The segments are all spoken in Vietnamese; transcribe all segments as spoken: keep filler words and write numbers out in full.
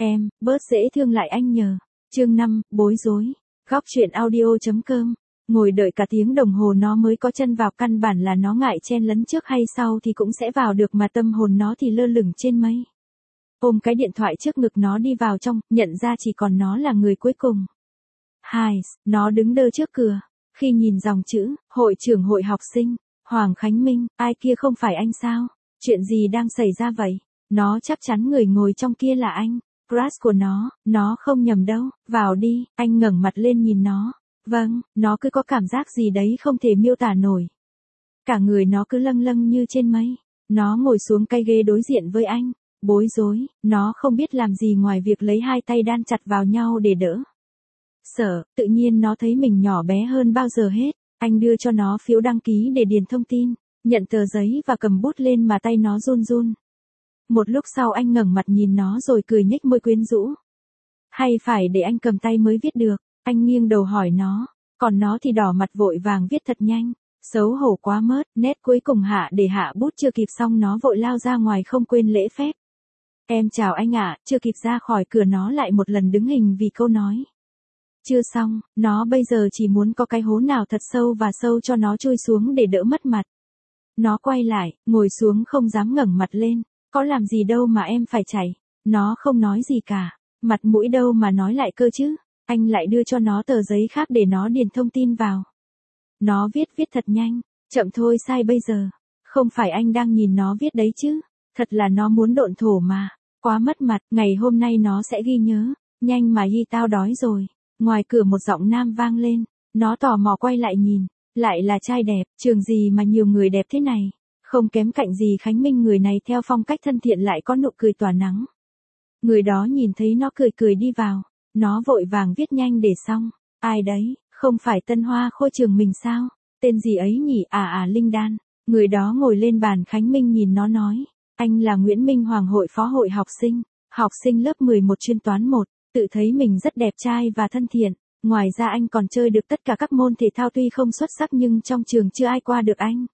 Em, bớt dễ thương lại anh nhờ. Chương năm, bối rối. Góc truyện audio.com. Ngồi đợi cả tiếng đồng hồ nó mới có chân vào, căn bản là nó ngại chen lấn trước hay sau thì cũng sẽ vào được mà tâm hồn nó thì lơ lửng trên mây. Ôm cái điện thoại trước ngực nó đi vào trong, nhận ra chỉ còn nó là người cuối cùng. Hai, nó đứng đơ trước cửa. Khi nhìn dòng chữ, hội trưởng hội học sinh, Hoàng Khánh Minh, ai kia không phải anh sao? Chuyện gì đang xảy ra vậy? Nó chắc chắn người ngồi trong kia là anh. Crush của nó, nó không nhầm đâu, vào đi, anh ngẩng mặt lên nhìn nó. Vâng, nó cứ có cảm giác gì đấy không thể miêu tả nổi. Cả người nó cứ lâng lâng như trên mây. Nó ngồi xuống cái ghế đối diện với anh. Bối rối, nó không biết làm gì ngoài việc lấy hai tay đan chặt vào nhau để đỡ. Sợ, tự nhiên nó thấy mình nhỏ bé hơn bao giờ hết. Anh đưa cho nó phiếu đăng ký để điền thông tin, nhận tờ giấy và cầm bút lên mà tay nó run run. Một lúc sau anh ngẩng mặt nhìn nó rồi cười nhếch môi quyến rũ. Hay phải để anh cầm tay mới viết được? Anh nghiêng đầu hỏi nó, còn nó thì đỏ mặt vội vàng viết thật nhanh. Xấu hổ quá mất, nét cuối cùng hạ để hạ bút chưa kịp xong nó vội lao ra ngoài không quên lễ phép. Em chào anh ạ, chưa kịp ra khỏi cửa nó lại một lần đứng hình vì câu nói. Chưa xong, nó bây giờ chỉ muốn có cái hố nào thật sâu và sâu cho nó chui xuống để đỡ mất mặt. Nó quay lại, ngồi xuống không dám ngẩng mặt lên. Có làm gì đâu mà em phải chảy. Nó không nói gì cả. Mặt mũi đâu mà nói lại cơ chứ. Anh lại đưa cho nó tờ giấy khác để nó điền thông tin vào. Nó viết viết thật nhanh. Chậm thôi sai bây giờ. Không phải anh đang nhìn nó viết đấy chứ. Thật là nó muốn độn thổ mà. Quá mất mặt, ngày hôm nay nó sẽ ghi nhớ. Nhanh mà ghi tao đói rồi. Ngoài cửa một giọng nam vang lên. Nó tò mò quay lại nhìn. Lại là trai đẹp, trường gì mà nhiều người đẹp thế này. Không kém cạnh gì Khánh Minh, người này theo phong cách thân thiện lại có nụ cười tỏa nắng. Người đó nhìn thấy nó cười cười đi vào. Nó vội vàng viết nhanh để xong. Ai đấy, không phải Tân Hoa Khôi trường mình sao? Tên gì ấy nhỉ? À à Linh Đan. Người đó ngồi lên bàn Khánh Minh nhìn nó nói. Anh là Nguyễn Minh Hoàng, hội phó hội học sinh. Học sinh lớp mười một chuyên toán một. Tự thấy mình rất đẹp trai và thân thiện. Ngoài ra anh còn chơi được tất cả các môn thể thao, tuy không xuất sắc nhưng trong trường chưa ai qua được anh.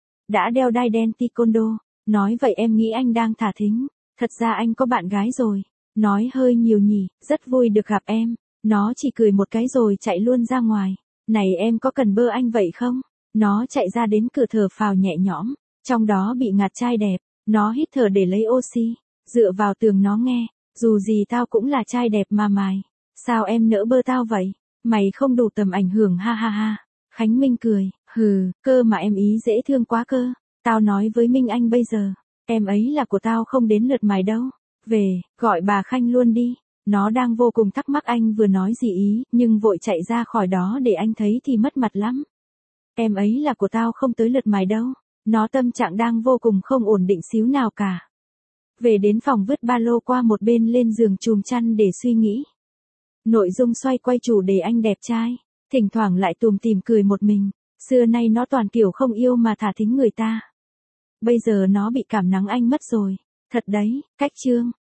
Đã đeo đai đen taekwondo. Nói vậy em nghĩ anh đang thả thính. Thật ra anh có bạn gái rồi. Nói hơi nhiều nhỉ, rất vui được gặp em. Nó chỉ cười một cái rồi chạy luôn ra ngoài. Này em có cần bơ anh vậy không? Nó chạy ra đến cửa thở phào nhẹ nhõm. Trong đó bị ngạt trai đẹp. Nó hít thở để lấy oxy. Dựa vào tường nó nghe. Dù gì tao cũng là trai đẹp mà mày. Sao em nỡ bơ tao vậy? Mày không đủ tầm ảnh hưởng ha ha ha. Khánh Minh cười, hừ, cơ mà em ý dễ thương quá cơ. Tao nói với Minh Anh bây giờ, em ấy là của tao không đến lượt mày đâu. Về, gọi bà Khanh luôn đi. Nó đang vô cùng thắc mắc anh vừa nói gì ý, nhưng vội chạy ra khỏi đó để anh thấy thì mất mặt lắm. Em ấy là của tao không tới lượt mày đâu. Nó tâm trạng đang vô cùng không ổn định xíu nào cả. Về đến phòng vứt ba lô qua một bên, lên giường chùm chăn để suy nghĩ. Nội dung xoay quay chủ đề anh đẹp trai, thỉnh thoảng lại tùm tìm cười một mình. Xưa nay nó toàn kiểu không yêu mà thả thính người ta. Bây giờ nó bị cảm nắng anh mất rồi. Thật đấy, cách chương.